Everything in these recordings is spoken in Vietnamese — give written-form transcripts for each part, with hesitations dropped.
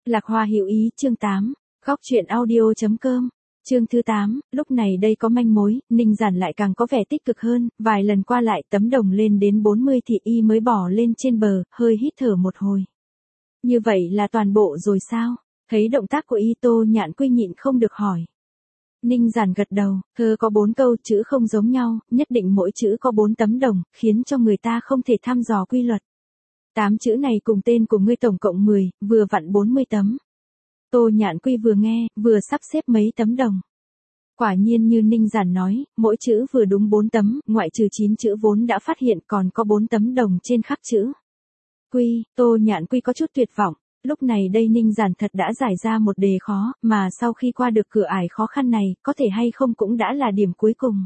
Lạc Hoa hiểu ý chương 8, góc truyện audio.com, chương thứ 8, lúc này đây có manh mối, Ninh Giản lại càng có vẻ tích cực hơn, vài lần qua lại tấm đồng lên đến 40 thì y mới bỏ lên trên bờ, hơi hít thở một hồi. Như vậy là toàn bộ rồi sao? Thấy động tác của y Tô Nhạn Quy nhịn không được hỏi. Ninh Giản gật đầu, thơ có 4 câu chữ không giống nhau, nhất định mỗi chữ có 4 tấm đồng, khiến cho người ta không thể thăm dò quy luật. 8 chữ này cùng tên của ngươi tổng cộng 10, vừa vặn 40 tấm. Tô Nhạn Quy vừa nghe, vừa sắp xếp mấy tấm đồng. Quả nhiên như Ninh Giản nói, mỗi chữ vừa đúng 4 tấm, ngoại trừ 9 chữ vốn đã phát hiện còn có 4 tấm đồng trên khắc chữ. Quy, Tô Nhạn Quy có chút tuyệt vọng, lúc này đây Ninh Giản thật đã giải ra một đề khó, mà sau khi qua được cửa ải khó khăn này, có thể hay không cũng đã là điểm cuối cùng.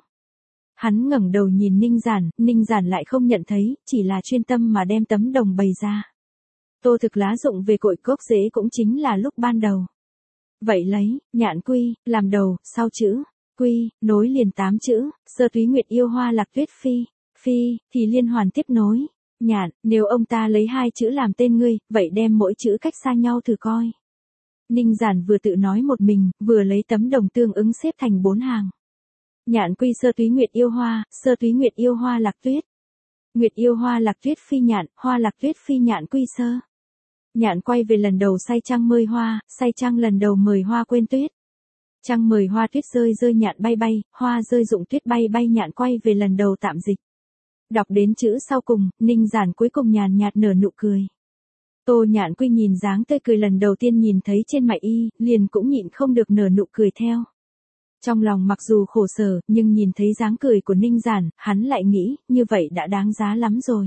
Hắn ngẩng đầu nhìn Ninh Giản lại không nhận thấy, chỉ là chuyên tâm mà đem tấm đồng bày ra. Tô thực lá dụng về cội gốc rễ cũng chính là lúc ban đầu. Vậy lấy, Nhạn Quy, làm đầu, sau chữ, Quy, nối liền 8 chữ, Sơ Túy Nguyệt Yêu Hoa Lạc Tuyết Phi, Phi, thì liên hoàn tiếp nối. Nhạn, nếu ông ta lấy 2 chữ làm tên ngươi, vậy đem mỗi chữ cách xa nhau thử coi. Ninh Giản vừa tự nói một mình, vừa lấy tấm đồng tương ứng xếp thành 4 hàng. Nhạn Quy Sơ Túy Nguyệt Yêu Hoa, Sơ Túy Nguyệt Yêu Hoa Lạc Tuyết. Nguyệt Yêu Hoa Lạc Tuyết Phi Nhạn, Hoa Lạc Tuyết Phi Nhạn Quy Sơ. Nhạn quay về lần đầu say trăng mời hoa, say trăng lần đầu mời hoa quên tuyết. Trăng mời hoa tuyết rơi rơi nhạn bay bay, hoa rơi rụng tuyết bay bay nhạn quay về lần đầu tạm dịch. Đọc đến chữ sau cùng, Ninh Giản cuối cùng nhàn nhạt nở nụ cười. Tô Nhạn Quy nhìn dáng tươi cười lần đầu tiên nhìn thấy trên mặt y, liền cũng nhịn không được nở nụ cười theo. Trong lòng mặc dù khổ sở, nhưng nhìn thấy dáng cười của Ninh Giản, hắn lại nghĩ, như vậy đã đáng giá lắm rồi.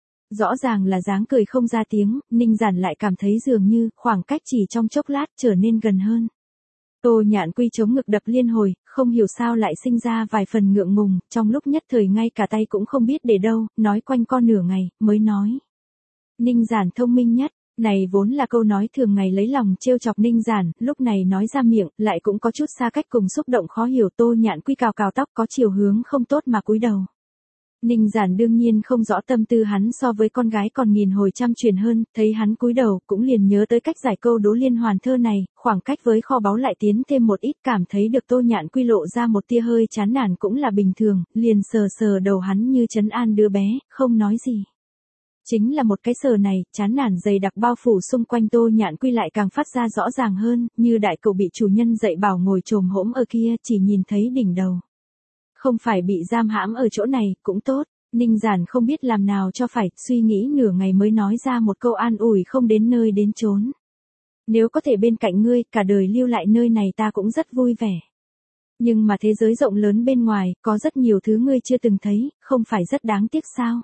Rõ ràng là dáng cười không ra tiếng, Ninh Giản lại cảm thấy dường như, khoảng cách chỉ trong chốc lát trở nên gần hơn. Tô Nhạn Quy chống ngực đập liên hồi, không hiểu sao lại sinh ra vài phần ngượng ngùng, trong lúc nhất thời ngay cả tay cũng không biết để đâu, nói quanh co nửa ngày, mới nói. Ninh Giản thông minh nhất, này vốn là câu nói thường ngày lấy lòng trêu chọc Ninh Giản, lúc này nói ra miệng, lại cũng có chút xa cách cùng xúc động khó hiểu. Tô Nhạn Quy cào cào tóc có chiều hướng không tốt mà cúi đầu. Ninh Giản đương nhiên không rõ tâm tư hắn so với con gái còn nghìn hồi trăm truyền hơn, thấy hắn cúi đầu cũng liền nhớ tới cách giải câu đố liên hoàn thơ này, khoảng cách với kho báu lại tiến thêm một ít, cảm thấy được Tô Nhạn Quy lộ ra một tia hơi chán nản cũng là bình thường, liền sờ sờ đầu hắn như trấn an đứa bé, không nói gì. Chính là một cái sờ này, chán nản dày đặc bao phủ xung quanh Tô Nhạn Quy lại càng phát ra rõ ràng hơn, như đại cậu bị chủ nhân dạy bảo ngồi chồm hổm ở kia chỉ nhìn thấy đỉnh đầu. Không phải bị giam hãm ở chỗ này, cũng tốt. Ninh Giản không biết làm nào cho phải, suy nghĩ nửa ngày mới nói ra một câu an ủi không đến nơi đến chốn. Nếu có thể bên cạnh ngươi, cả đời lưu lại nơi này ta cũng rất vui vẻ. Nhưng mà thế giới rộng lớn bên ngoài, có rất nhiều thứ ngươi chưa từng thấy, không phải rất đáng tiếc sao?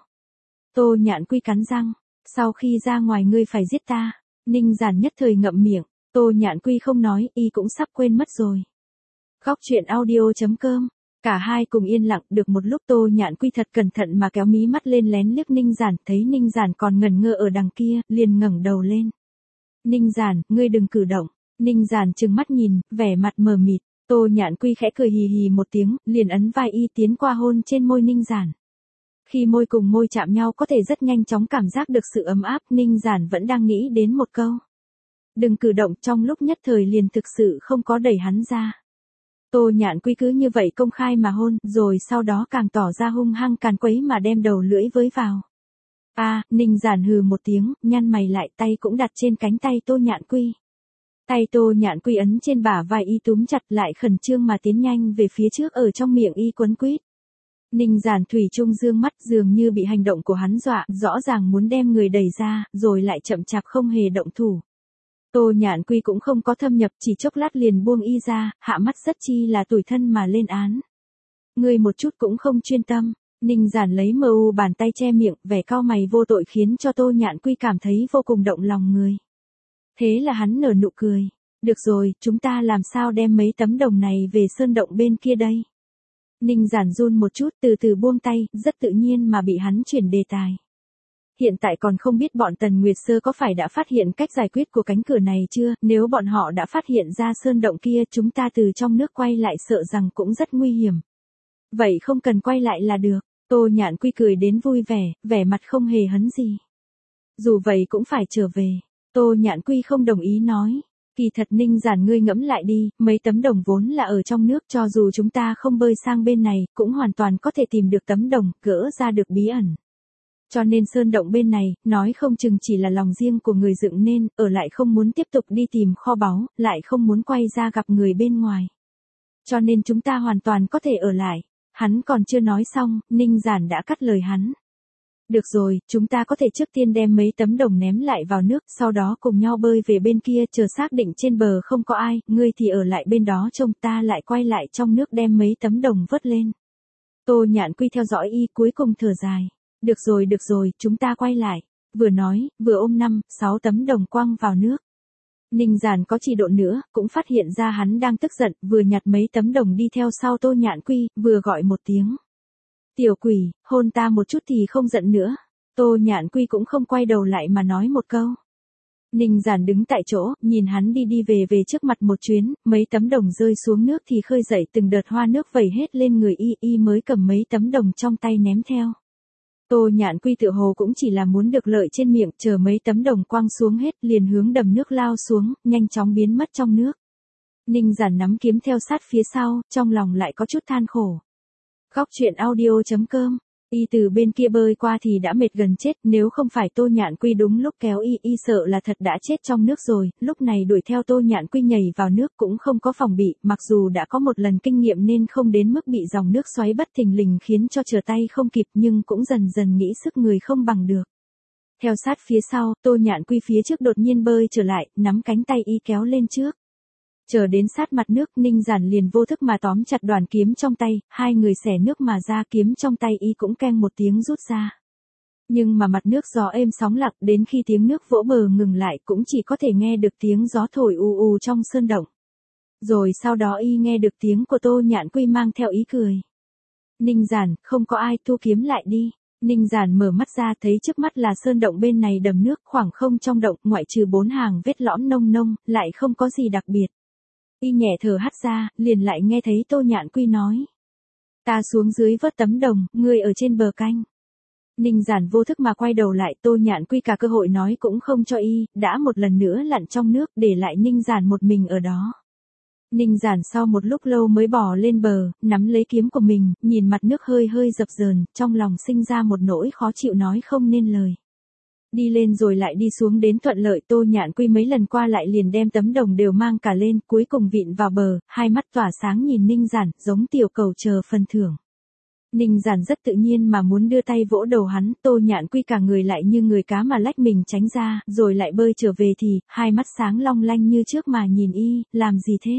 Tô Nhạn Quy cắn răng, sau khi ra ngoài ngươi phải giết ta. Ninh Giản nhất thời ngậm miệng, Tô Nhạn Quy không nói, y cũng sắp quên mất rồi. Góc truyện audio.com. Cả hai cùng yên lặng được một lúc. Tô Nhạn Quy thật cẩn thận mà kéo mí mắt lên lén liếc Ninh Giản, thấy Ninh Giản còn ngẩn ngơ ở đằng kia, liền ngẩng đầu lên. Ninh Giản, ngươi đừng cử động. Ninh Giản trừng mắt nhìn, vẻ mặt mờ mịt. Tô Nhạn Quy khẽ cười hì hì một tiếng, liền ấn vai y tiến qua hôn trên môi Ninh Giản. Khi môi cùng môi chạm nhau có thể rất nhanh chóng cảm giác được sự ấm áp, Ninh Giản vẫn đang nghĩ đến một câu. Đừng cử động, trong lúc nhất thời liền thực sự không có đẩy hắn ra. Tô Nhạn Quy cứ như vậy công khai mà hôn, rồi sau đó càng tỏ ra hung hăng càn quấy mà đem đầu lưỡi với vào. Ninh Giản hừ một tiếng, nhăn mày lại, tay cũng đặt trên cánh tay Tô Nhạn Quy. Tay Tô Nhạn Quy ấn trên bả vai y túm chặt lại khẩn trương mà tiến nhanh về phía trước, ở trong miệng y quấn quýt. Ninh Giản thủy chung dương mắt, dường như bị hành động của hắn dọa, rõ ràng muốn đem người đẩy ra, rồi lại chậm chạp không hề động thủ. Tô Nhạn Quy cũng không có thâm nhập, chỉ chốc lát liền buông y ra, hạ mắt rất chi là tủi thân mà lên án. Ngươi một chút cũng không chuyên tâm. Ninh Giản lấy mờ u bàn tay che miệng, vẻ cau mày vô tội khiến cho Tô Nhạn Quy cảm thấy vô cùng động lòng người. Thế là hắn nở nụ cười. Được rồi, chúng ta làm sao đem mấy tấm đồng này về sơn động bên kia đây? Ninh Giản run một chút, từ từ buông tay, rất tự nhiên mà bị hắn chuyển đề tài. Hiện tại còn không biết bọn Tần Nguyệt Sơ có phải đã phát hiện cách giải quyết của cánh cửa này chưa, nếu bọn họ đã phát hiện ra sơn động kia, chúng ta từ trong nước quay lại sợ rằng cũng rất nguy hiểm. Vậy không cần quay lại là được. Tô Nhạn Quy cười đến vui vẻ, vẻ mặt không hề hấn gì. Dù vậy cũng phải trở về. Tô Nhạn Quy không đồng ý nói. Kỳ thật Ninh Giản ngươi ngẫm lại đi, mấy tấm đồng vốn là ở trong nước, cho dù chúng ta không bơi sang bên này, cũng hoàn toàn có thể tìm được tấm đồng, gỡ ra được bí ẩn. Cho nên sơn động bên này, nói không chừng chỉ là lòng riêng của người dựng nên, ở lại không muốn tiếp tục đi tìm kho báu, lại không muốn quay ra gặp người bên ngoài. Cho nên chúng ta hoàn toàn có thể ở lại. Hắn còn chưa nói xong, Ninh Giản đã cắt lời hắn. Được rồi, chúng ta có thể trước tiên đem mấy tấm đồng ném lại vào nước, sau đó cùng nhau bơi về bên kia, chờ xác định trên bờ không có ai, ngươi thì ở lại bên đó trông, ta lại quay lại trong nước đem mấy tấm đồng vớt lên. Tô Nhạn Quy theo dõi y, cuối cùng thở dài. Được rồi, chúng ta quay lại. Vừa nói, vừa ôm 5-6 tấm đồng quăng vào nước. Ninh Giản có chỉ độ nữa, cũng phát hiện ra hắn đang tức giận, vừa nhặt mấy tấm đồng đi theo sau Tô Nhạn Quy, vừa gọi một tiếng. Tiểu quỷ, hôn ta một chút thì không giận nữa. Tô Nhạn Quy cũng không quay đầu lại mà nói một câu. Ninh Giản đứng tại chỗ, nhìn hắn đi về trước mặt một chuyến, mấy tấm đồng rơi xuống nước thì khơi dậy từng đợt hoa nước vẩy hết lên người y mới cầm mấy tấm đồng trong tay ném theo. Tô Nhạn Quy tự hồ cũng chỉ là muốn được lợi trên miệng, chờ mấy tấm đồng quăng xuống hết liền hướng đầm nước lao xuống, nhanh chóng biến mất trong nước. Ninh Giản nắm kiếm theo sát phía sau, trong lòng lại có chút than khổ. Góc truyện audio.com. Y từ bên kia bơi qua thì đã mệt gần chết, nếu không phải Tô Nhạn Quy đúng lúc kéo y sợ là thật đã chết trong nước rồi, lúc này đuổi theo Tô Nhạn Quy nhảy vào nước cũng không có phòng bị, mặc dù đã có một lần kinh nghiệm nên không đến mức bị dòng nước xoáy bất thình lình khiến cho trở tay không kịp, nhưng cũng dần dần nghĩ sức người không bằng được. Theo sát phía sau, Tô Nhạn Quy phía trước đột nhiên bơi trở lại, nắm cánh tay y kéo lên trước. Chờ đến sát mặt nước, Ninh Giản liền vô thức mà tóm chặt đoàn kiếm trong tay, hai người xẻ nước mà ra, kiếm trong tay y cũng keng một tiếng rút ra. Nhưng mà mặt nước gió êm sóng lặng, đến khi tiếng nước vỗ bờ ngừng lại cũng chỉ có thể nghe được tiếng gió thổi u u trong sơn động. Rồi sau đó y nghe được tiếng của Tô Nhạn Quy mang theo ý cười. Ninh Giản, không có ai, thu kiếm lại đi. Ninh Giản mở mắt ra thấy trước mắt là sơn động bên này đầm nước, khoảng không trong động, ngoại trừ 4 hàng vết lõm nông nông, lại không có gì đặc biệt. Y nhẹ thở hắt ra, liền lại nghe thấy Tô Nhạn Quy nói. Ta xuống dưới vớt tấm đồng, ngươi ở trên bờ canh. Ninh Giản vô thức mà quay đầu lại, Tô Nhạn Quy cả cơ hội nói cũng không cho y, đã một lần nữa lặn trong nước, để lại Ninh Giản một mình ở đó. Ninh Giản sau một lúc lâu mới bò lên bờ, nắm lấy kiếm của mình, nhìn mặt nước hơi hơi dập dờn, trong lòng sinh ra một nỗi khó chịu nói không nên lời. Đi lên rồi lại đi xuống đến thuận lợi, Tô Nhạn Quy mấy lần qua lại liền đem tấm đồng đều mang cả lên, cuối cùng vịn vào bờ, hai mắt tỏa sáng nhìn Ninh Giản, giống tiểu cầu chờ phần thưởng. Ninh Giản rất tự nhiên mà muốn đưa tay vỗ đầu hắn, Tô Nhạn Quy cả người lại như người cá mà lách mình tránh ra, rồi lại bơi trở về thì, hai mắt sáng long lanh như trước mà nhìn y, làm gì thế?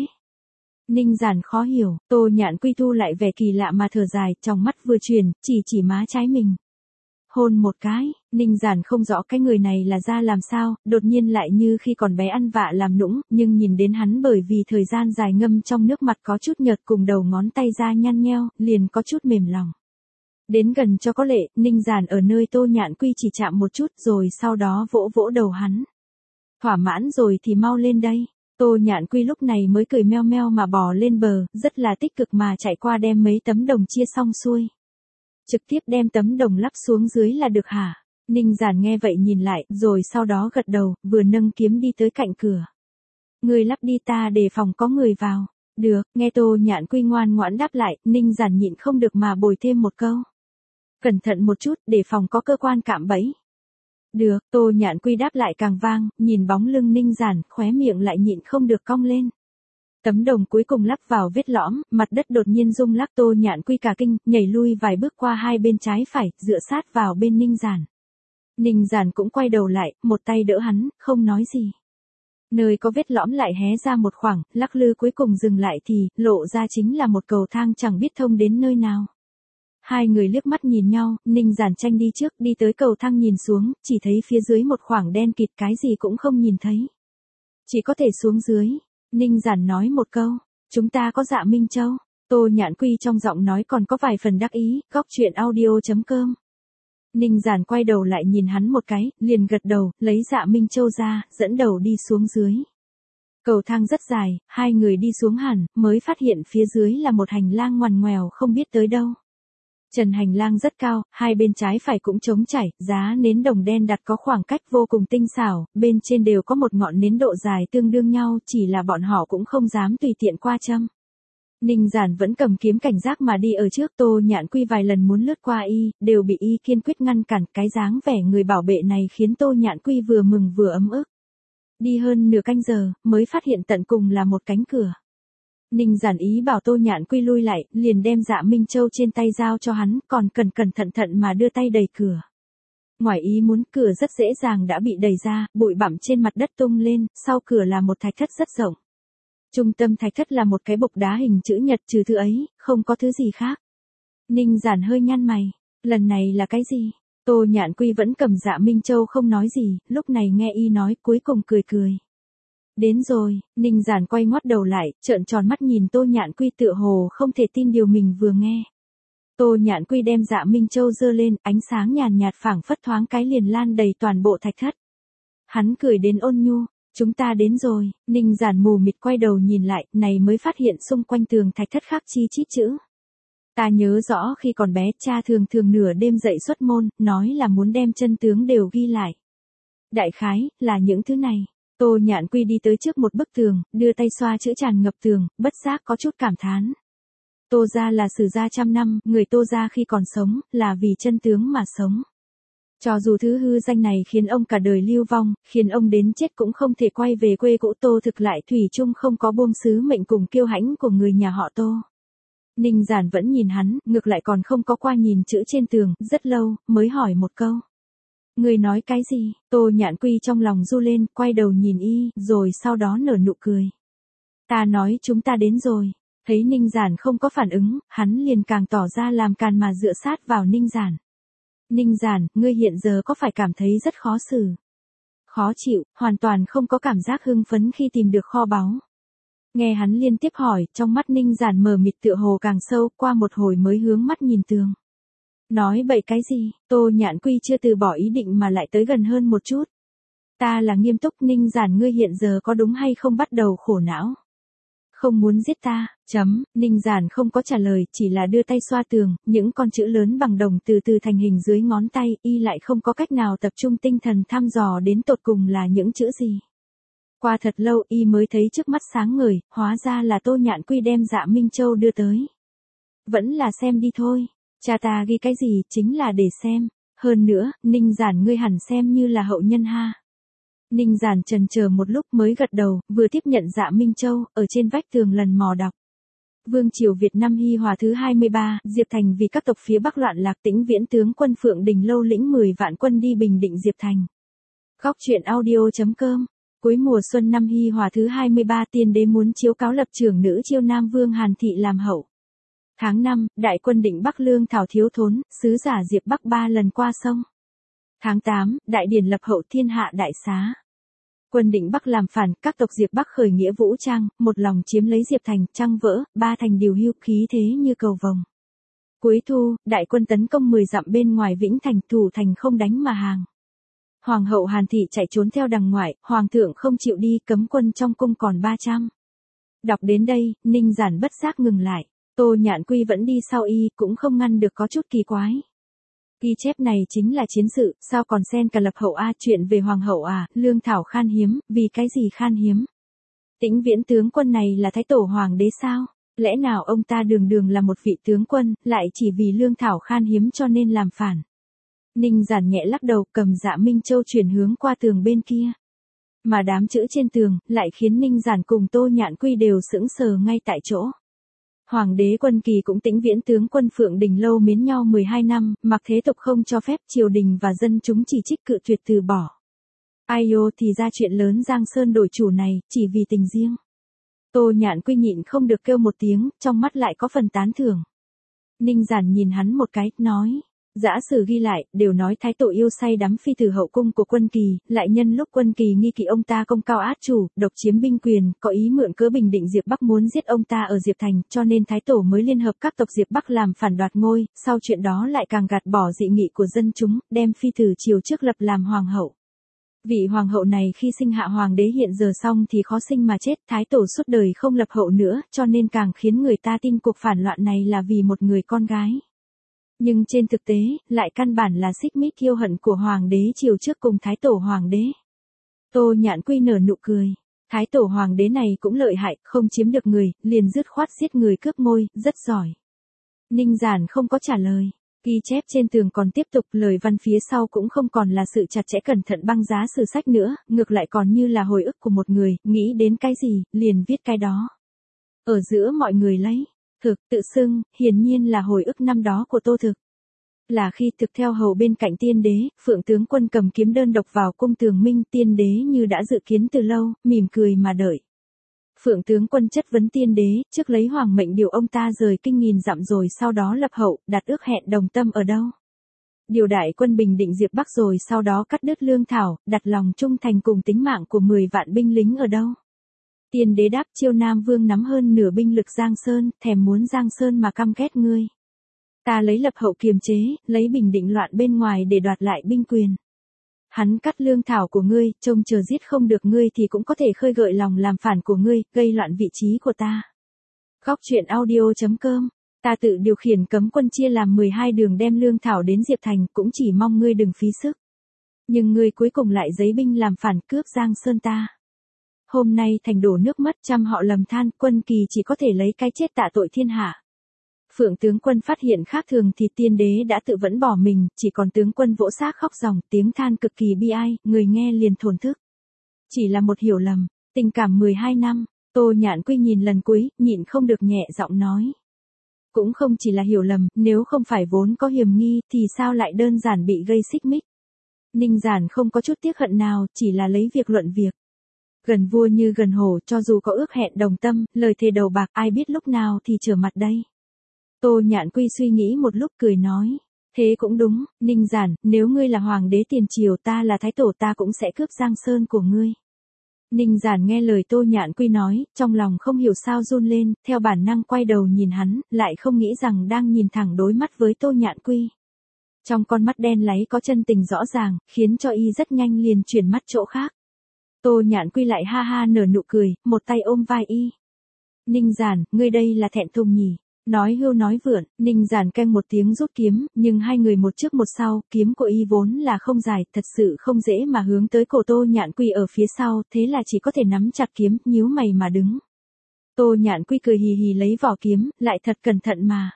Ninh Giản khó hiểu, Tô Nhạn Quy thu lại vẻ kỳ lạ mà thở dài, trong mắt vừa chuyển, chỉ má trái mình. Hôn một cái, Ninh Giản không rõ cái người này là ra làm sao, đột nhiên lại như khi còn bé ăn vạ làm nũng, nhưng nhìn đến hắn bởi vì thời gian dài ngâm trong nước mặt có chút nhợt cùng đầu ngón tay da nhăn nheo, liền có chút mềm lòng. Đến gần cho có lệ, Ninh Giản ở nơi Tô Nhạn Quy chỉ chạm một chút rồi sau đó vỗ vỗ đầu hắn. Thỏa mãn rồi thì mau lên đây. Tô Nhạn Quy lúc này mới cười meo meo mà bò lên bờ, rất là tích cực mà chạy qua đem mấy tấm đồng chia xong xuôi. Trực tiếp đem tấm đồng lắp xuống dưới là được hả? Ninh Giản nghe vậy nhìn lại, rồi sau đó gật đầu, vừa nâng kiếm đi tới cạnh cửa. Người lắp đi, ta đề phòng có người vào. Được, nghe Tô Nhạn Quy ngoan ngoãn đáp lại, Ninh Giản nhịn không được mà bồi thêm một câu. Cẩn thận một chút, đề phòng có cơ quan cạm bẫy. Được, Tô Nhạn Quy đáp lại càng vang, nhìn bóng lưng Ninh Giản, khóe miệng lại nhịn không được cong lên. Tấm đồng cuối cùng lắp vào vết lõm, mặt đất đột nhiên rung lắc, Tô Nhạn Quy cả kinh, nhảy lui vài bước qua hai bên trái phải, dựa sát vào bên Ninh Giản. Ninh Giản cũng quay đầu lại, một tay đỡ hắn, không nói gì. Nơi có vết lõm lại hé ra một khoảng, lắc lư cuối cùng dừng lại thì, lộ ra chính là một cầu thang chẳng biết thông đến nơi nào. Hai người liếc mắt nhìn nhau, Ninh Giản tranh đi trước, đi tới cầu thang nhìn xuống, chỉ thấy phía dưới một khoảng đen kịt, cái gì cũng không nhìn thấy. Chỉ có thể xuống dưới. Ninh Giản nói một câu, chúng ta có Dạ Minh Châu. Tô Nhạn Quy trong giọng nói còn có vài phần đắc ý, góc truyện audio.com. Ninh Giản quay đầu lại nhìn hắn một cái, liền gật đầu, lấy Dạ Minh Châu ra, dẫn đầu đi xuống dưới. Cầu thang rất dài, hai người đi xuống hẳn, mới phát hiện phía dưới là một hành lang ngoằn ngoèo không biết tới đâu. Trần hành lang rất cao, hai bên trái phải cũng trống trải, giá nến đồng đen đặt có khoảng cách vô cùng tinh xảo, bên trên đều có một ngọn nến độ dài tương đương nhau, chỉ là bọn họ cũng không dám tùy tiện qua châm. Ninh Giản vẫn cầm kiếm cảnh giác mà đi ở trước, Tô Nhạn Quy vài lần muốn lướt qua y, đều bị y kiên quyết ngăn cản, cái dáng vẻ người bảo vệ này khiến Tô Nhạn Quy vừa mừng vừa ấm ức. Đi hơn nửa canh giờ, mới phát hiện tận cùng là một cánh cửa. Ninh Giản ý bảo Tô Nhạn Quy lui lại, liền đem Dạ Minh Châu trên tay giao cho hắn, còn cẩn cẩn thận thận mà đưa tay đẩy cửa. Ngoài ý muốn, cửa rất dễ dàng đã bị đẩy ra, bụi bặm trên mặt đất tung lên, sau cửa là một thạch thất rất rộng. Trung tâm thạch thất là một cái bục đá hình chữ nhật, trừ thứ ấy, không có thứ gì khác. Ninh Giản hơi nhăn mày, lần này là cái gì? Tô Nhạn Quy vẫn cầm Dạ Minh Châu không nói gì, lúc này nghe y nói cuối cùng cười cười. Đến rồi, Ninh Giản quay ngoắt đầu lại, trợn tròn mắt nhìn Tô Nhạn Quy tựa hồ không thể tin điều mình vừa nghe. Tô Nhạn Quy đem Dạ Minh Châu giơ lên, ánh sáng nhàn nhạt phảng phất thoáng cái liền lan đầy toàn bộ thạch thất. Hắn cười đến ôn nhu, chúng ta đến rồi. Ninh Giản mù mịt quay đầu nhìn lại, này mới phát hiện xung quanh tường thạch thất khắc chi chít chữ. Ta nhớ rõ khi còn bé, cha thường thường nửa đêm dậy xuất môn, nói là muốn đem chân tướng đều ghi lại. Đại khái, là những thứ này. Tô Nhạn Quy đi tới trước một bức tường, đưa tay xoa chữ tràn ngập tường, bất giác có chút cảm thán. Tô gia là sử gia trăm năm, người Tô gia khi còn sống, là vì chân tướng mà sống. Cho dù thứ hư danh này khiến ông cả đời lưu vong, khiến ông đến chết cũng không thể quay về quê cũ, Tô thực lại thủy chung không có buông sứ mệnh cùng kiêu hãnh của người nhà họ Tô. Ninh Giản vẫn nhìn hắn, ngược lại còn không có qua nhìn chữ trên tường, rất lâu, mới hỏi một câu. Người nói cái gì? Tô Nhạn Quy trong lòng du lên, quay đầu nhìn y, rồi sau đó nở nụ cười. Ta nói chúng ta đến rồi. Thấy Ninh Giản không có phản ứng, hắn liền càng tỏ ra làm càn mà dựa sát vào Ninh Giản. Ninh Giản, ngươi hiện giờ có phải cảm thấy rất khó xử? Khó chịu, hoàn toàn không có cảm giác hưng phấn khi tìm được kho báu. Nghe hắn liên tiếp hỏi, trong mắt Ninh Giản mờ mịt tựa hồ càng sâu, qua một hồi mới hướng mắt nhìn tường. Nói bậy cái gì? Tô Nhạn Quy chưa từ bỏ ý định mà lại tới gần hơn một chút. Ta là nghiêm túc. Ninh Giản, ngươi hiện giờ có đúng hay không bắt đầu khổ não? Không muốn giết ta, Ninh Giản không có trả lời, chỉ là đưa tay xoa tường, những con chữ lớn bằng đồng từ từ thành hình dưới ngón tay, y lại không có cách nào tập trung tinh thần thăm dò đến tột cùng là những chữ gì. Qua thật lâu y mới thấy trước mắt sáng ngời, hóa ra là Tô Nhạn Quy đem Dạ Minh Châu đưa tới. Vẫn là xem đi thôi, cha ta ghi cái gì chính là để xem, hơn nữa, Ninh Giản ngươi hẳn xem như là hậu nhân ha. Ninh Giản chần chờ một lúc mới gật đầu, vừa tiếp nhận Dạ Minh Châu, ở trên vách tường lần mò đọc. Vương triều Việt Nam Hy Hòa thứ 23, Diệp Thành vì các tộc phía Bắc loạn lạc, Tĩnh Viễn tướng quân Phượng Đình Lâu lĩnh 10 vạn quân đi bình định Diệp Thành. Góc truyện audio.com. Cuối mùa xuân năm Hy Hòa thứ 23, tiên đế muốn chiếu cáo lập trưởng nữ Chiêu Nam Vương Hàn Thị làm hậu. Tháng 5, đại quân định Bắc lương thảo thiếu thốn, sứ giả Diệp Bắc 3 lần qua sông. Tháng 8, đại điển lập hậu, thiên hạ đại xá. Quân định Bắc làm phản, các tộc Diệp Bắc khởi nghĩa vũ trang, một lòng chiếm lấy Diệp Thành, trăng vỡ, ba thành điều hưu, khí thế như cầu vồng. Cuối thu, đại quân tấn công 10 dặm bên ngoài Vĩnh Thành, thủ thành không đánh mà hàng. Hoàng hậu Hàn Thị chạy trốn theo đằng ngoại, hoàng thượng không chịu đi, cấm quân trong cung còn 300. Đọc đến đây, Ninh Giản bất giác ngừng lại. Tô Nhạn Quy vẫn đi sau y, cũng không ngăn được có chút kỳ quái. Ghi chép này chính là chiến sự, sao còn xen cả lập hậu a, chuyện về hoàng hậu à, lương thảo khan hiếm, vì cái gì khan hiếm? Tĩnh Viễn tướng quân này là thái tổ hoàng đế sao? Lẽ nào ông ta đường đường là một vị tướng quân, lại chỉ vì lương thảo khan hiếm cho nên làm phản? Ninh Giản nhẹ lắc đầu, cầm Dạ Minh Châu chuyển hướng qua tường bên kia. Mà đám chữ trên tường, lại khiến Ninh Giản cùng Tô Nhạn Quy đều sững sờ ngay tại chỗ. Hoàng đế Quân Kỳ cũng Tĩnh Viễn tướng quân Phượng Đình Lâu mến nhau 12 năm, mặc thế tục không cho phép, triều đình và dân chúng chỉ trích cự tuyệt từ bỏ. Ai ô, thì ra chuyện lớn Giang Sơn đổi chủ này, chỉ vì tình riêng. Tô Nhạn Quy nhịn không được kêu một tiếng, trong mắt lại có phần tán thưởng. Ninh Giản nhìn hắn một cái, nói. Giả sử ghi lại, đều nói thái tổ yêu say đắm phi tử hậu cung của Quân Kỳ, lại nhân lúc Quân Kỳ nghi kỵ ông ta công cao át chủ, độc chiếm binh quyền, có ý mượn cớ bình định Diệp Bắc muốn giết ông ta ở Diệp Thành, cho nên thái tổ mới liên hợp các tộc Diệp Bắc làm phản đoạt ngôi, sau chuyện đó lại càng gạt bỏ dị nghị của dân chúng, đem phi tử triều trước lập làm hoàng hậu. Vị hoàng hậu này khi sinh hạ hoàng đế hiện giờ xong thì khó sinh mà chết, thái tổ suốt đời không lập hậu nữa, cho nên càng khiến người ta tin cuộc phản loạn này là vì một người con gái. Nhưng trên thực tế, lại căn bản là xích mích kiêu hận của hoàng đế triều trước cùng thái tổ hoàng đế. Tô Nhạn Quy nở nụ cười. Thái tổ hoàng đế này cũng lợi hại, không chiếm được người, liền dứt khoát giết người cướp ngôi, rất giỏi. Ninh Giản không có trả lời. Ghi chép trên tường còn tiếp tục, lời văn phía sau cũng không còn là sự chặt chẽ cẩn thận băng giá sử sách nữa, ngược lại còn như là hồi ức của một người, nghĩ đến cái gì, liền viết cái đó. Ở giữa mọi người lấy, Thực tự xưng, hiển nhiên là hồi ức năm đó của Tô Thực. Là khi Thực theo hầu bên cạnh tiên đế, Phượng tướng quân cầm kiếm đơn độc vào cung Tường Minh, tiên đế như đã dự kiến từ lâu, mỉm cười mà đợi. Phượng tướng quân chất vấn tiên đế, trước lấy hoàng mệnh điều ông ta rời kinh nghìn dặm rồi sau đó lập hậu, đặt ước hẹn đồng tâm ở đâu? Điều đại quân bình định Diệp Bắc rồi sau đó cắt đứt lương thảo, đặt lòng trung thành cùng tính mạng của 10 vạn binh lính ở đâu? Tiên đế đáp, Chiêu Nam Vương nắm hơn nửa binh lực Giang Sơn, thèm muốn Giang Sơn mà căm ghét ngươi. Ta lấy lập hậu kiềm chế, lấy bình định loạn bên ngoài để đoạt lại binh quyền. Hắn cắt lương thảo của ngươi, trông chờ giết không được ngươi thì cũng có thể khơi gợi lòng làm phản của ngươi, gây loạn vị trí của ta. Góc truyện audio.com. Ta tự điều khiển cấm quân chia làm 12 đường đem lương thảo đến Diệp Thành, cũng chỉ mong ngươi đừng phí sức. Nhưng ngươi cuối cùng lại giấy binh làm phản cướp Giang Sơn ta. Hôm nay thành đổ nước mất, trăm họ lầm than, quân kỳ chỉ có thể lấy cái chết tạ tội thiên hạ. Phượng tướng quân phát hiện khác thường thì tiên đế đã tự vẫn bỏ mình, chỉ còn tướng quân vỗ xác khóc ròng, tiếng than cực kỳ bi ai, người nghe liền thổn thức. Chỉ là một hiểu lầm, tình cảm 12 năm, Tô Nhạn Quy nhìn lần cuối, nhịn không được nhẹ giọng nói. Cũng không chỉ là hiểu lầm, nếu không phải vốn có hiểm nghi thì sao lại đơn giản bị gây xích mích. Ninh Giản không có chút tiếc hận nào, chỉ là lấy việc luận việc. Gần vua như gần hổ, cho dù có ước hẹn đồng tâm, lời thề đầu bạc ai biết lúc nào thì trở mặt đây. Tô Nhạn Quy suy nghĩ một lúc cười nói. Thế cũng đúng, Ninh Giản, nếu ngươi là hoàng đế tiền triều ta là thái tổ ta cũng sẽ cướp Giang Sơn của ngươi. Ninh Giản nghe lời Tô Nhạn Quy nói, trong lòng không hiểu sao run lên, theo bản năng quay đầu nhìn hắn, lại không nghĩ rằng đang nhìn thẳng đối mắt với Tô Nhạn Quy. Trong con mắt đen láy có chân tình rõ ràng, khiến cho y rất nhanh liền chuyển mắt chỗ khác. Tô Nhạn Quy lại ha ha nở nụ cười, một tay ôm vai y. Ninh Giản, ngươi đây là thẹn thùng nhỉ? Nói hưu nói vượn, Ninh Giản canh một tiếng rút kiếm, nhưng hai người một trước một sau, kiếm của y vốn là không dài, thật sự không dễ mà hướng tới cổ Tô Nhạn Quy ở phía sau, thế là chỉ có thể nắm chặt kiếm, nhíu mày mà đứng. Tô Nhạn Quy cười hì hì lấy vỏ kiếm, lại thật cẩn thận mà.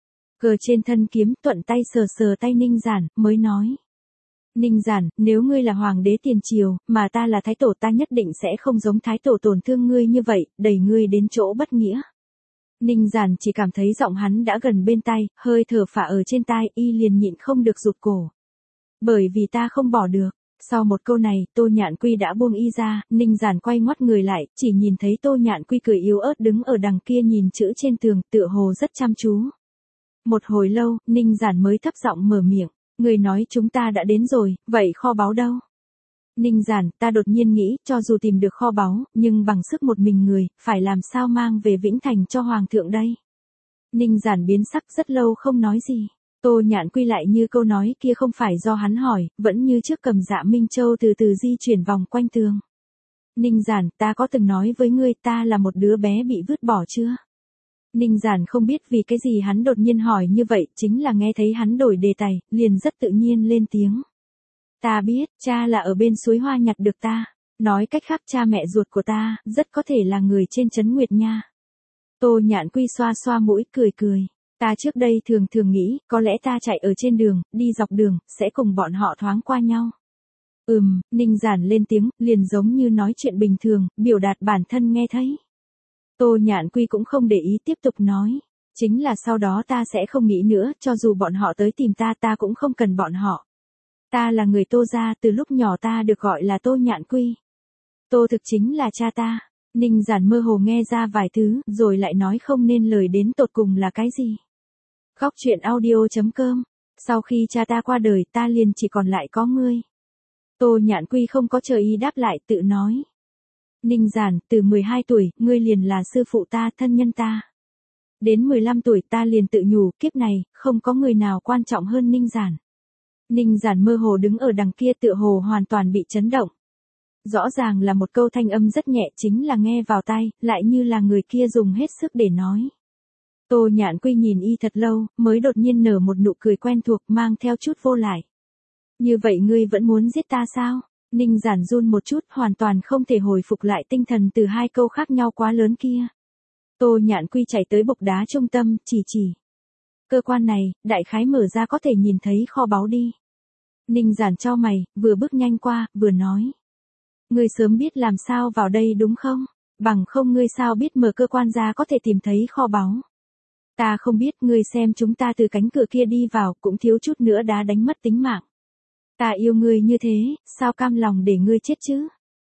Cờ trên thân kiếm, thuận tay sờ sờ tay Ninh Giản, mới nói. Ninh Giản, nếu ngươi là hoàng đế tiền triều, mà ta là thái tổ ta nhất định sẽ không giống thái tổ tổn thương ngươi như vậy, đẩy ngươi đến chỗ bất nghĩa. Ninh Giản chỉ cảm thấy giọng hắn đã gần bên tai, hơi thở phả ở trên tai, y liền nhịn không được rụt cổ. Bởi vì ta không bỏ được. Sau một câu này, Tô Nhạn Quy đã buông y ra, Ninh Giản quay ngoắt người lại, chỉ nhìn thấy Tô Nhạn Quy cười yếu ớt đứng ở đằng kia nhìn chữ trên tường, tựa hồ rất chăm chú. Một hồi lâu, Ninh Giản mới thấp giọng mở miệng, người nói chúng ta đã đến rồi, vậy kho báu đâu? Ninh Giản, ta đột nhiên nghĩ, cho dù tìm được kho báu, nhưng bằng sức một mình người, phải làm sao mang về Vĩnh Thành cho Hoàng thượng đây? Ninh Giản biến sắc rất lâu không nói gì. Tô Nhạn Quy lại như câu nói kia không phải do hắn hỏi, vẫn như trước cầm Dạ Minh Châu từ từ di chuyển vòng quanh tường. Ninh Giản, ta có từng nói với ngươi ta là một đứa bé bị vứt bỏ chưa? Ninh Giản không biết vì cái gì hắn đột nhiên hỏi như vậy, chính là nghe thấy hắn đổi đề tài, liền rất tự nhiên lên tiếng. Ta biết, cha là ở bên suối hoa nhặt được ta. Nói cách khác cha mẹ ruột của ta, rất có thể là người trên trấn Nguyệt Nha. Tô Nhạn Quy xoa xoa mũi cười cười. Ta trước đây thường thường nghĩ, có lẽ ta chạy ở trên đường, đi dọc đường, sẽ cùng bọn họ thoáng qua nhau. Ninh Giản lên tiếng, liền giống như nói chuyện bình thường, biểu đạt bản thân nghe thấy. Tô Nhạn Quy cũng không để ý tiếp tục nói. Chính là sau đó ta sẽ không nghĩ nữa, cho dù bọn họ tới tìm ta ta cũng không cần bọn họ. Ta là người Tô gia, từ lúc nhỏ ta được gọi là Tô Nhạn Quy. Tô Thực chính là cha ta. Ninh Giản mơ hồ nghe ra vài thứ, rồi lại nói không nên lời đến tột cùng là cái gì. Góc truyện audio.com. Sau khi cha ta qua đời ta liền chỉ còn lại có ngươi. Tô Nhạn Quy không có chờ ý đáp lại tự nói. Ninh Giản, từ 12 tuổi, ngươi liền là sư phụ ta, thân nhân ta. Đến 15 tuổi ta liền tự nhủ, kiếp này, không có người nào quan trọng hơn Ninh Giản. Ninh Giản mơ hồ đứng ở đằng kia tựa hồ hoàn toàn bị chấn động. Rõ ràng là một câu thanh âm rất nhẹ chính là nghe vào tai, lại như là người kia dùng hết sức để nói. Tô Nhạn Quy nhìn y thật lâu, mới đột nhiên nở một nụ cười quen thuộc mang theo chút vô lại. Như vậy ngươi vẫn muốn giết ta sao? Ninh Giản run một chút, hoàn toàn không thể hồi phục lại tinh thần từ hai câu khác nhau quá lớn kia. Tô Nhạn Quy chạy tới bục đá trung tâm, chỉ. Cơ quan này, đại khái mở ra có thể nhìn thấy kho báu đi. Ninh Giản chau mày, vừa bước nhanh qua, vừa nói. Ngươi sớm biết làm sao vào đây đúng không? Bằng không ngươi sao biết mở cơ quan ra có thể tìm thấy kho báu? Ta không biết, ngươi xem chúng ta từ cánh cửa kia đi vào cũng thiếu chút nữa đã đánh mất tính mạng. Ta yêu ngươi như thế, sao cam lòng để ngươi chết chứ?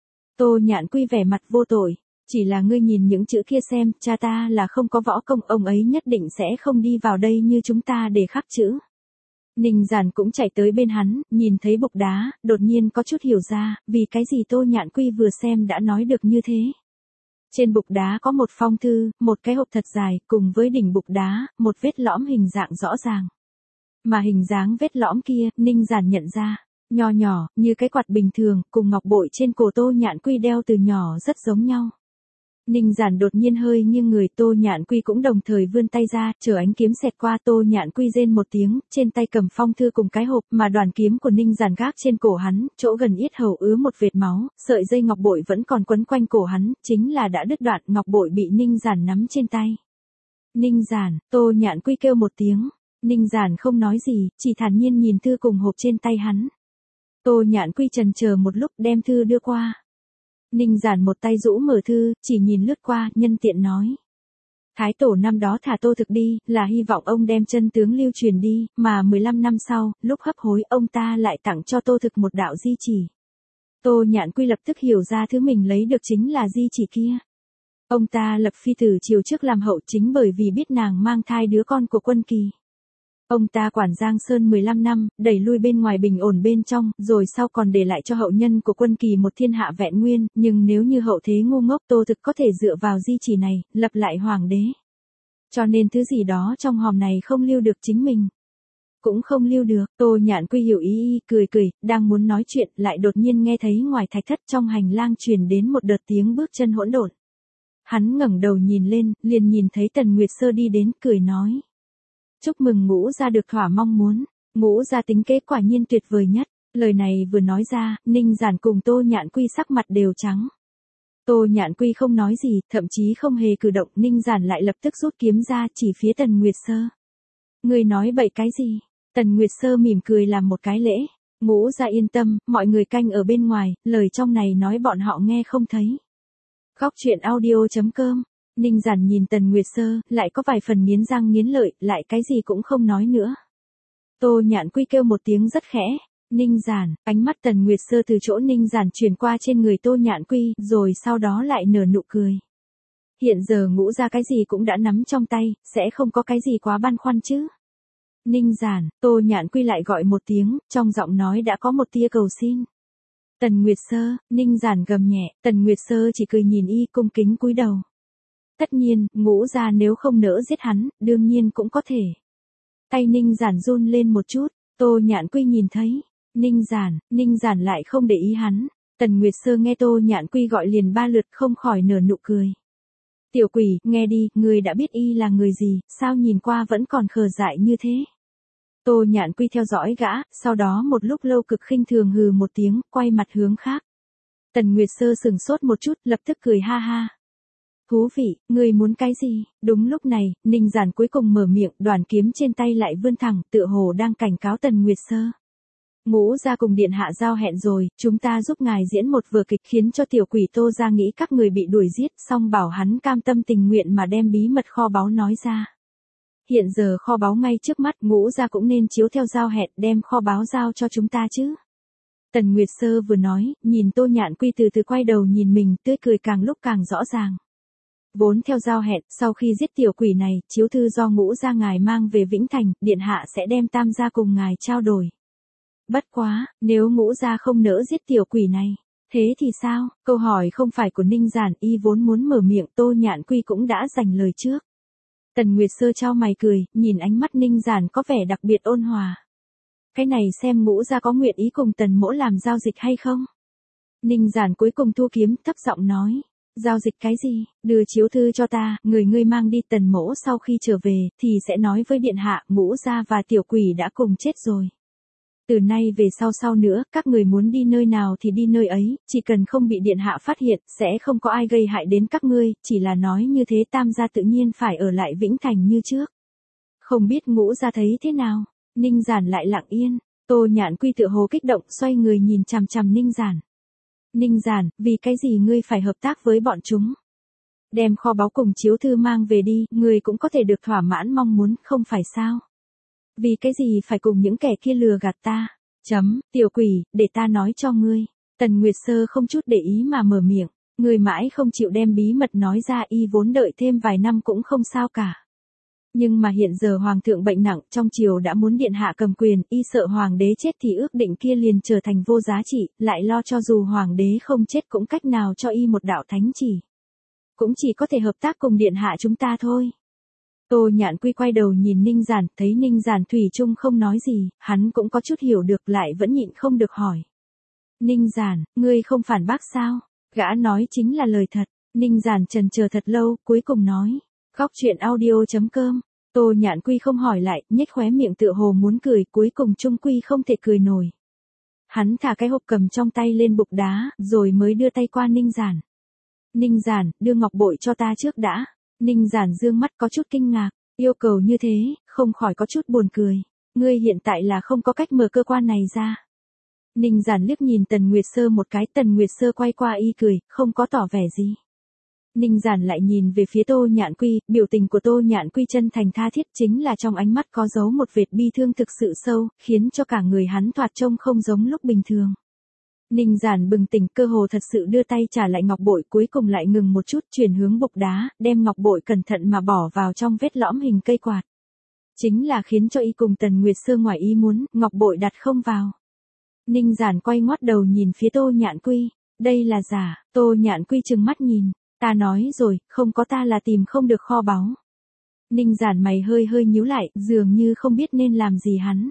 Tô Nhạn Quy vẻ mặt vô tội, chỉ là ngươi nhìn những chữ kia xem, cha ta là không có võ công, ông ấy nhất định sẽ không đi vào đây như chúng ta để khắc chữ. Ninh Giản cũng chạy tới bên hắn, nhìn thấy bục đá, đột nhiên có chút hiểu ra, vì cái gì Tô Nhạn Quy vừa xem đã nói được như thế. Trên bục đá có một phong thư, một cái hộp thật dài, cùng với đỉnh bục đá, một vết lõm hình dạng rõ ràng. Mà hình dáng vết lõm kia, Ninh Giản nhận ra, nho nhỏ, như cái quạt bình thường, cùng ngọc bội trên cổ Tô Nhạn Quy đeo từ nhỏ rất giống nhau. Ninh Giản đột nhiên hơi nghiêng người, Tô Nhạn Quy cũng đồng thời vươn tay ra, chờ ánh kiếm xẹt qua. Tô Nhạn Quy rên một tiếng, trên tay cầm phong thư cùng cái hộp, mà đoàn kiếm của Ninh Giản gác trên cổ hắn, chỗ gần yết hầu ứa một vệt máu, sợi dây ngọc bội vẫn còn quấn quanh cổ hắn, chính là đã đứt đoạn, ngọc bội bị Ninh Giản nắm trên tay. Ninh Giản, Tô Nhạn Quy kêu một tiếng. Ninh Giản không nói gì, chỉ thản nhiên nhìn thư cùng hộp trên tay hắn. Tô Nhạn Quy chần chờ một lúc đem thư đưa qua. Ninh Giản một tay rũ mở thư, chỉ nhìn lướt qua, nhân tiện nói. Thái tổ năm đó thả Tô Thực đi, là hy vọng ông đem chân tướng lưu truyền đi, mà 15 năm sau, lúc hấp hối, ông ta lại tặng cho Tô Thực một đạo di chỉ. Tô Nhạn Quy lập tức hiểu ra thứ mình lấy được chính là di chỉ kia. Ông ta lập phi tử chiều trước làm hậu chính bởi vì biết nàng mang thai đứa con của Quân Kỳ. Ông ta quản Giang Sơn 15 năm, đẩy lui bên ngoài bình ổn bên trong, rồi sau còn để lại cho hậu nhân của Quân Kỳ một thiên hạ vẹn nguyên, nhưng nếu như hậu thế ngu ngốc, Tô Thực có thể dựa vào di chỉ này, lập lại hoàng đế. Cho nên thứ gì đó trong hòm này không lưu được chính mình. Cũng không lưu được, Tô Nhạn Quy hiểu ý, cười, đang muốn nói chuyện, lại đột nhiên nghe thấy ngoài thạch thất trong hành lang truyền đến một đợt tiếng bước chân hỗn độn. Hắn ngẩng đầu nhìn lên, liền nhìn thấy Tần Nguyệt Sơ đi đến, cười nói. Chúc mừng Ngũ gia được thỏa mong muốn, Ngũ gia tính kế quả nhiên tuyệt vời nhất. Lời này vừa nói ra, Ninh Giản cùng Tô Nhạn Quy sắc mặt đều trắng. Tô Nhạn Quy không nói gì, thậm chí không hề cử động, Ninh Giản lại lập tức rút kiếm ra chỉ phía Tần Nguyệt Sơ. Người nói bậy cái gì? Tần Nguyệt Sơ mỉm cười làm một cái lễ. Ngũ gia yên tâm, mọi người canh ở bên ngoài, lời trong này nói bọn họ nghe không thấy. Góc truyện audio.com. Ninh Giản nhìn Tần Nguyệt Sơ, lại có vài phần nghiến răng nghiến lợi, lại cái gì cũng không nói nữa. Tô Nhạn Quy kêu một tiếng rất khẽ. Ninh Giản, ánh mắt Tần Nguyệt Sơ từ chỗ Ninh Giản chuyển qua trên người Tô Nhạn Quy, rồi sau đó lại nở nụ cười. Hiện giờ Ngũ gia cái gì cũng đã nắm trong tay, sẽ không có cái gì quá băn khoăn chứ. Ninh Giản, Tô Nhạn Quy lại gọi một tiếng, trong giọng nói đã có một tia cầu xin. Tần Nguyệt Sơ, Ninh Giản gầm nhẹ, Tần Nguyệt Sơ chỉ cười nhìn y cung kính cúi đầu. Tất nhiên, Ngũ gia nếu không nỡ giết hắn, đương nhiên cũng có thể. Tay Ninh Giản run lên một chút, Tô Nhạn Quy nhìn thấy. Ninh Giản lại không để ý hắn. Tần Nguyệt Sơ nghe Tô Nhạn Quy gọi liền 3 lượt không khỏi nở nụ cười. Tiểu quỷ, nghe đi, ngươi đã biết y là người gì, sao nhìn qua vẫn còn khờ dại như thế. Tô Nhạn Quy theo dõi gã, sau đó một lúc lâu cực khinh thường hừ một tiếng, quay mặt hướng khác. Tần Nguyệt Sơ sừng sốt một chút, lập tức cười ha ha. Thú vị, ngươi muốn cái gì? Đúng lúc này, Ninh Giản cuối cùng mở miệng, đoàn kiếm trên tay lại vươn thẳng, tựa hồ đang cảnh cáo Tần Nguyệt Sơ. Ngũ gia cùng điện hạ giao hẹn rồi, chúng ta giúp ngài diễn một vở kịch khiến cho tiểu quỷ Tô gia nghĩ các người bị đuổi giết, xong bảo hắn cam tâm tình nguyện mà đem bí mật kho báu nói ra. Hiện giờ kho báu ngay trước mắt, Ngũ gia cũng nên chiếu theo giao hẹn đem kho báu giao cho chúng ta chứ. Tần Nguyệt Sơ vừa nói, nhìn Tô Nhạn Quy từ từ quay đầu nhìn mình, tươi cười càng lúc càng rõ ràng. Vốn theo giao hẹn, sau khi giết tiểu quỷ này, chiếu thư do Ngũ gia ngài mang về Vĩnh Thành, điện hạ sẽ đem Tam gia cùng ngài trao đổi. Bất quá, nếu Ngũ gia không nỡ giết tiểu quỷ này, thế thì sao? Câu hỏi không phải của Ninh Giản, y vốn muốn mở miệng, Tô Nhạn Quy cũng đã dành lời trước. Tần Nguyệt Sơ chau mày cười, nhìn ánh mắt Ninh Giản có vẻ đặc biệt ôn hòa. Cái này xem Ngũ gia có nguyện ý cùng Tần mỗ làm giao dịch hay không? Ninh Giản cuối cùng thu kiếm, thấp giọng nói. Giao dịch cái gì? Đưa chiếu thư cho ta, người ngươi mang đi. Tần Mỗ sau khi trở về, thì sẽ nói với điện hạ, Ngũ gia và tiểu quỷ đã cùng chết rồi. Từ nay về sau nữa, các người muốn đi nơi nào thì đi nơi ấy, chỉ cần không bị điện hạ phát hiện, sẽ không có ai gây hại đến các ngươi, chỉ là nói như thế Tam gia tự nhiên phải ở lại Vĩnh Thành như trước. Không biết Ngũ gia thấy thế nào? Ninh Giản lại lặng yên. Tô Nhạn Quy tựa hồ kích động, xoay người nhìn chằm chằm Ninh Giản. Ninh Giản, vì cái gì ngươi phải hợp tác với bọn chúng? Đem kho báu cùng chiếu thư mang về đi, ngươi cũng có thể được thỏa mãn mong muốn, không phải sao? Vì cái gì phải cùng những kẻ kia lừa gạt ta? Tiểu quỷ, để ta nói cho ngươi. Tần Nguyệt Sơ không chút để ý mà mở miệng. Ngươi mãi không chịu đem bí mật nói ra, y vốn đợi thêm vài năm cũng không sao cả. Nhưng mà hiện giờ hoàng thượng bệnh nặng, trong triều đã muốn điện hạ cầm quyền, y sợ hoàng đế chết thì ước định kia liền trở thành vô giá trị, lại lo cho dù hoàng đế không chết cũng cách nào cho y một đạo thánh chỉ. Cũng chỉ có thể hợp tác cùng điện hạ chúng ta thôi. Tô Nhạn Quy quay đầu nhìn Ninh Giản, thấy Ninh Giản thủy chung không nói gì, hắn cũng có chút hiểu được, lại vẫn nhịn không được hỏi. Ninh Giản, ngươi không phản bác sao? Gã nói chính là lời thật. Ninh Giản chần chờ thật lâu, cuối cùng nói. Góc truyện audio.com. Tô Nhạn Quy không hỏi lại, nhếch khóe miệng tựa hồ muốn cười, cuối cùng chung quy không thể cười nổi. Hắn thả cái hộp cầm trong tay lên bục đá, rồi mới đưa tay qua Ninh Giản. Ninh Giản, đưa ngọc bội cho ta trước đã. Ninh Giản dương mắt có chút kinh ngạc, yêu cầu như thế, không khỏi có chút buồn cười. Ngươi hiện tại là không có cách mở cơ quan này ra. Ninh Giản liếc nhìn Tần Nguyệt Sơ một cái, Tần Nguyệt Sơ quay qua y cười, không có tỏ vẻ gì. Ninh Giản lại nhìn về phía Tô Nhạn Quy, biểu tình của Tô Nhạn Quy chân thành tha thiết, chính là trong ánh mắt có giấu một vệt bi thương thực sự sâu, khiến cho cả người hắn thoạt trông không giống lúc bình thường. Ninh Giản bừng tỉnh, cơ hồ thật sự đưa tay trả lại ngọc bội, cuối cùng lại ngừng một chút, chuyển hướng bục đá, đem ngọc bội cẩn thận mà bỏ vào trong vết lõm hình cây quạt. Chính là khiến cho y cùng Tần Nguyệt Sơ ngoài ý muốn, ngọc bội đặt không vào. Ninh Giản quay ngoắt đầu nhìn phía Tô Nhạn Quy, đây là giả. Tô Nhạn Quy trừng mắt nhìn, ta nói rồi, không có ta là tìm không được kho báu. Ninh Giản mày hơi nhíu lại, dường như không biết nên làm gì hắn.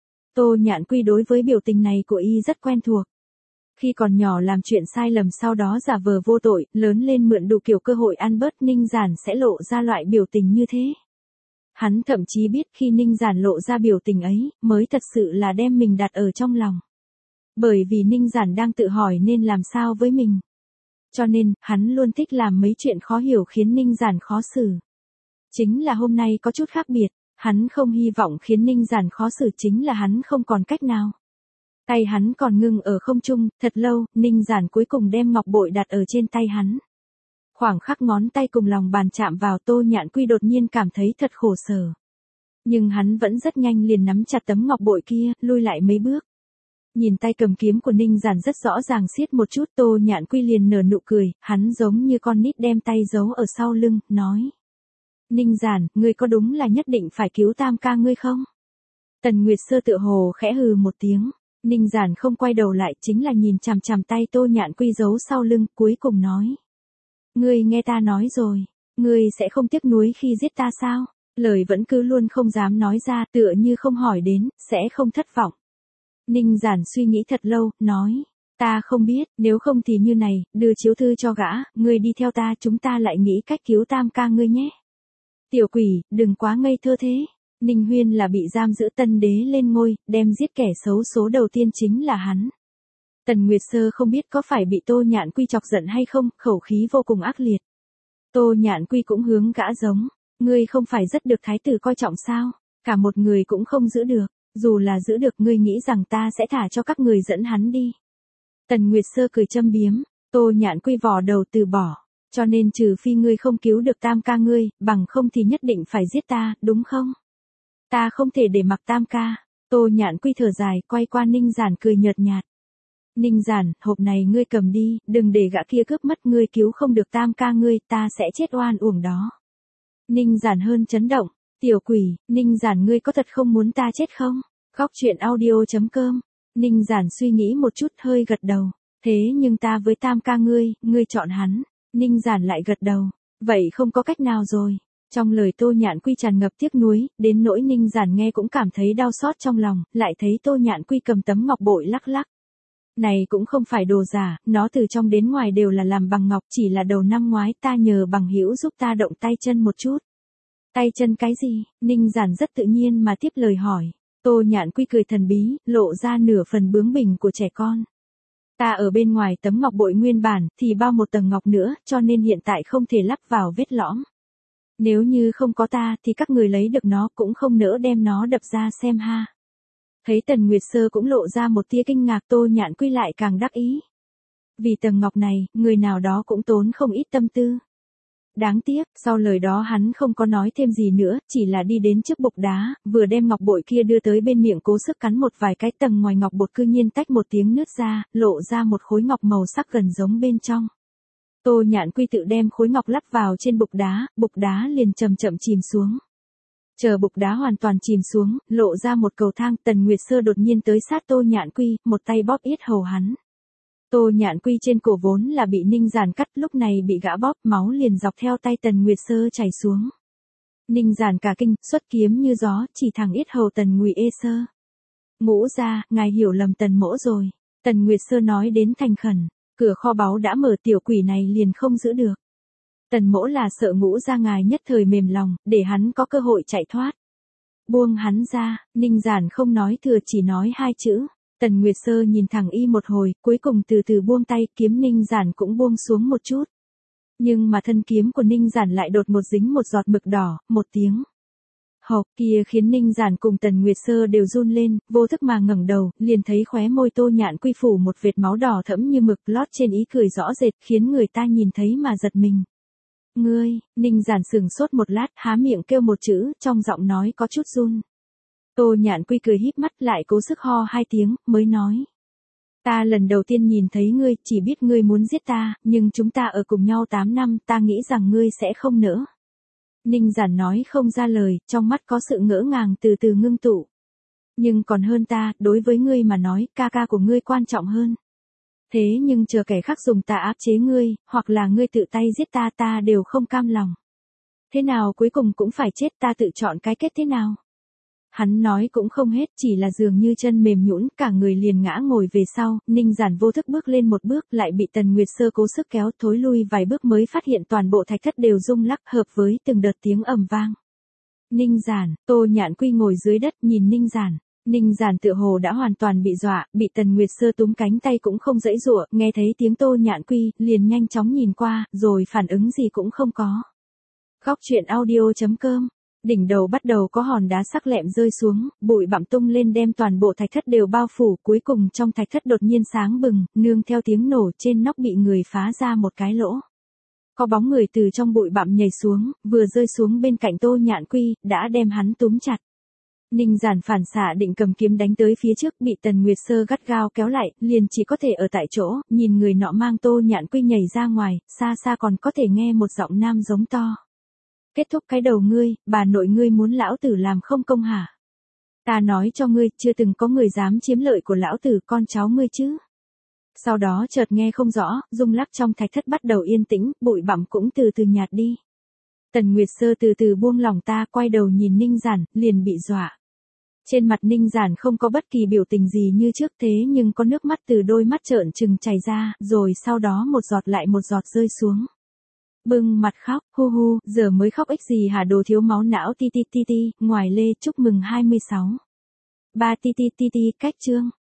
Tô Nhạn Quy đối với biểu tình này của y rất quen thuộc. Khi còn nhỏ làm chuyện sai lầm sau đó giả vờ vô tội, lớn lên mượn đủ kiểu cơ hội ăn bớt, Ninh Giản sẽ lộ ra loại biểu tình như thế. Hắn thậm chí biết khi Ninh Giản lộ ra biểu tình ấy, mới thật sự là đem mình đặt ở trong lòng. Bởi vì Ninh Giản đang tự hỏi nên làm sao với mình. Cho nên, hắn luôn thích làm mấy chuyện khó hiểu khiến Ninh Giản khó xử. Chính là hôm nay có chút khác biệt, hắn không hy vọng khiến Ninh Giản khó xử, chính là hắn không còn cách nào. Tay hắn còn ngưng ở không trung, thật lâu, Ninh Giản cuối cùng đem ngọc bội đặt ở trên tay hắn. Khoảng khắc ngón tay cùng lòng bàn chạm vào, Tô Nhạn Quy đột nhiên cảm thấy thật khổ sở. Nhưng hắn vẫn rất nhanh liền nắm chặt tấm ngọc bội kia, lui lại mấy bước. Nhìn tay cầm kiếm của Ninh Giản rất rõ ràng siết một chút, Tô Nhạn Quy liền nở nụ cười, hắn giống như con nít đem tay giấu ở sau lưng, nói. Ninh Giản, ngươi có đúng là nhất định phải cứu Tam ca ngươi không? Tần Nguyệt Sơ tựa hồ khẽ hừ một tiếng. Ninh Giản không quay đầu lại, chính là nhìn chằm chằm tay Tô Nhạn Quy giấu sau lưng, cuối cùng nói. Ngươi nghe ta nói rồi, ngươi sẽ không tiếc nuối khi giết ta sao? Lời vẫn cứ luôn không dám nói ra, tựa như không hỏi đến, sẽ không thất vọng. Ninh Giản suy nghĩ thật lâu, nói. Ta không biết, nếu không thì như này, đưa chiếu thư cho gã, ngươi đi theo ta, chúng ta lại nghĩ cách cứu Tam ca ngươi nhé. Tiểu quỷ, đừng quá ngây thơ thế. Ninh Huyên là bị giam giữ, Tân đế lên ngôi, đem giết kẻ xấu số đầu tiên chính là hắn. Tần Nguyệt Sơ không biết có phải bị Tô Nhạn Quy chọc giận hay không, khẩu khí vô cùng ác liệt. Tô Nhạn Quy cũng hướng gã giống, ngươi không phải rất được thái tử coi trọng sao, cả một người cũng không giữ được, dù là giữ được ngươi nghĩ rằng ta sẽ thả cho các người dẫn hắn đi. Tần Nguyệt Sơ cười châm biếm, Tô Nhạn Quy vò đầu từ bỏ, cho nên trừ phi ngươi không cứu được Tam ca ngươi, bằng không thì nhất định phải giết ta, đúng không? Ta không thể để mặc Tam ca. Tô Nhạn Quy thở dài, quay qua Ninh Giản cười nhợt nhạt. Ninh Giản, hộp này ngươi cầm đi, đừng để gã kia cướp mất, ngươi cứu không được Tam ca ngươi, ta sẽ chết oan uổng đó. Ninh Giản hơn chấn động, tiểu quỷ, Ninh Giản ngươi có thật không muốn ta chết không? Góc truyện audio.com. Ninh Giản suy nghĩ một chút, hơi gật đầu. Thế nhưng ta với Tam ca ngươi chọn hắn. Ninh Giản lại gật đầu. Vậy không có cách nào rồi. Trong lời Tô Nhạn Quy tràn ngập tiếc nuối, đến nỗi Ninh Giản nghe cũng cảm thấy đau xót trong lòng, lại thấy Tô Nhạn Quy cầm tấm ngọc bội lắc lắc. Này cũng không phải đồ giả, nó từ trong đến ngoài đều là làm bằng ngọc, chỉ là đầu năm ngoái ta nhờ bằng hữu giúp ta động tay chân một chút. Tay chân cái gì? Ninh Giản rất tự nhiên mà tiếp lời hỏi. Tô Nhạn Quy cười thần bí, lộ ra nửa phần bướng bỉnh của trẻ con. Ta ở bên ngoài tấm ngọc bội nguyên bản, thì bao một tầng ngọc nữa, cho nên hiện tại không thể lắp vào vết lõm. Nếu như không có ta, thì các người lấy được nó cũng không nỡ đem nó đập ra xem ha. Thấy Tần Nguyệt Sơ cũng lộ ra một tia kinh ngạc, Tô Nhạn Quy lại càng đắc ý. Vì tầng ngọc này, người nào đó cũng tốn không ít tâm tư. Đáng tiếc, sau lời đó hắn không có nói thêm gì nữa, chỉ là đi đến trước bục đá, vừa đem ngọc bội kia đưa tới bên miệng cố sức cắn một vài cái, tầng ngoài ngọc bột cư nhiên tách một tiếng nứt ra, lộ ra một khối ngọc màu sắc gần giống bên trong. Tô Nhạn Quy tự đem khối ngọc lắp vào trên bục đá liền chậm chậm chìm xuống. Chờ bục đá hoàn toàn chìm xuống, lộ ra một cầu thang, Tần Nguyệt Sơ đột nhiên tới sát Tô Nhạn Quy, một tay bóp yết hầu hắn. Tô Nhạn Quy trên cổ vốn là bị Ninh Giản cắt, lúc này bị gã bóp, máu liền dọc theo tay Tần Nguyệt Sơ chảy xuống. Ninh Giản cả kinh, xuất kiếm như gió, chỉ thẳng yết hầu Tần Ngụy Ê Sơ. Ngũ gia, ngài hiểu lầm Tần mỗ rồi. Tần Nguyệt Sơ nói đến thành khẩn, cửa kho báu đã mở, tiểu quỷ này liền không giữ được. Tần mỗ là sợ Ngũ gia ngài nhất thời mềm lòng, để hắn có cơ hội chạy thoát. Buông hắn ra, Ninh Giản không nói thừa, chỉ nói hai chữ. Tần Nguyệt Sơ nhìn thẳng y một hồi, cuối cùng từ từ buông tay, kiếm Ninh Giản cũng buông xuống một chút. Nhưng mà thân kiếm của Ninh Giản lại đột một dính một giọt mực đỏ, một tiếng. Hộc kia khiến Ninh Giản cùng Tần Nguyệt Sơ đều run lên, vô thức mà ngẩng đầu, liền thấy khóe môi Tô Nhạn Quy phủ một vệt máu đỏ thẫm như mực, lót trên ý cười rõ rệt, khiến người ta nhìn thấy mà giật mình. Ngươi, Ninh Giản sững sốt một lát, há miệng kêu một chữ, trong giọng nói có chút run. Tô Nhạn Quy cười híp mắt lại cố sức ho hai tiếng, mới nói. Ta lần đầu tiên nhìn thấy ngươi, chỉ biết ngươi muốn giết ta, nhưng chúng ta ở cùng nhau 8 năm, ta nghĩ rằng ngươi sẽ không nỡ. Ninh Giản nói không ra lời, trong mắt có sự ngỡ ngàng từ từ ngưng tụ. Nhưng còn hơn ta, đối với ngươi mà nói, ca ca của ngươi quan trọng hơn. Thế nhưng chờ kẻ khác dùng ta áp chế ngươi, hoặc là ngươi tự tay giết ta, ta đều không cam lòng. Thế nào cuối cùng cũng phải chết, ta tự chọn cái kết thế nào. Hắn nói cũng không hết, chỉ là dường như chân mềm nhũn, cả người liền ngã ngồi về sau, Ninh Giản vô thức bước lên một bước, lại bị Tần Nguyệt Sơ cố sức kéo, thối lui vài bước mới phát hiện toàn bộ thạch thất đều rung lắc, hợp với từng đợt tiếng ầm vang. Ninh Giản, Tô Nhạn Quy ngồi dưới đất nhìn Ninh Giản. Ninh Giản tựa hồ đã hoàn toàn bị dọa, bị Tần Nguyệt Sơ túm cánh tay cũng không giãy giụa, nghe thấy tiếng Tô Nhạn Quy, liền nhanh chóng nhìn qua, rồi phản ứng gì cũng không có. Góc truyện audio.com. Đỉnh đầu bắt đầu có hòn đá sắc lẹm rơi xuống, bụi bặm tung lên đem toàn bộ thạch thất đều bao phủ, cuối cùng trong thạch thất đột nhiên sáng bừng, nương theo tiếng nổ trên nóc bị người phá ra một cái lỗ. Có bóng người từ trong bụi bặm nhảy xuống, vừa rơi xuống bên cạnh Tô Nhạn Quy, đã đem hắn túm chặt. Ninh Giản phản xạ định cầm kiếm đánh tới phía trước, bị Tần Nguyệt Sơ gắt gao kéo lại, liền chỉ có thể ở tại chỗ, nhìn người nọ mang Tô Nhạn Quy nhảy ra ngoài, xa xa còn có thể nghe một giọng nam giống to. Kết thúc cái đầu ngươi, bà nội ngươi muốn lão tử làm không công hả? Ta nói cho ngươi, chưa từng có người dám chiếm lợi của lão tử, con cháu ngươi chứ. Sau đó chợt nghe không rõ, rung lắc trong thạch thất bắt đầu yên tĩnh, bụi bặm cũng từ từ nhạt đi. Tần Nguyệt Sơ từ từ buông lòng ta, quay đầu nhìn Ninh Giản, liền bị dọa. Trên mặt Ninh Giản không có bất kỳ biểu tình gì như trước, thế nhưng có nước mắt từ đôi mắt trợn trừng chảy ra, rồi sau đó một giọt lại một giọt rơi xuống. Bưng mặt khóc, hu hu, giờ mới khóc ích gì hả, đồ thiếu máu não, ti ti ti ti, ngoài lê, chúc mừng 26. 3 ti ti ti ti, cách chương.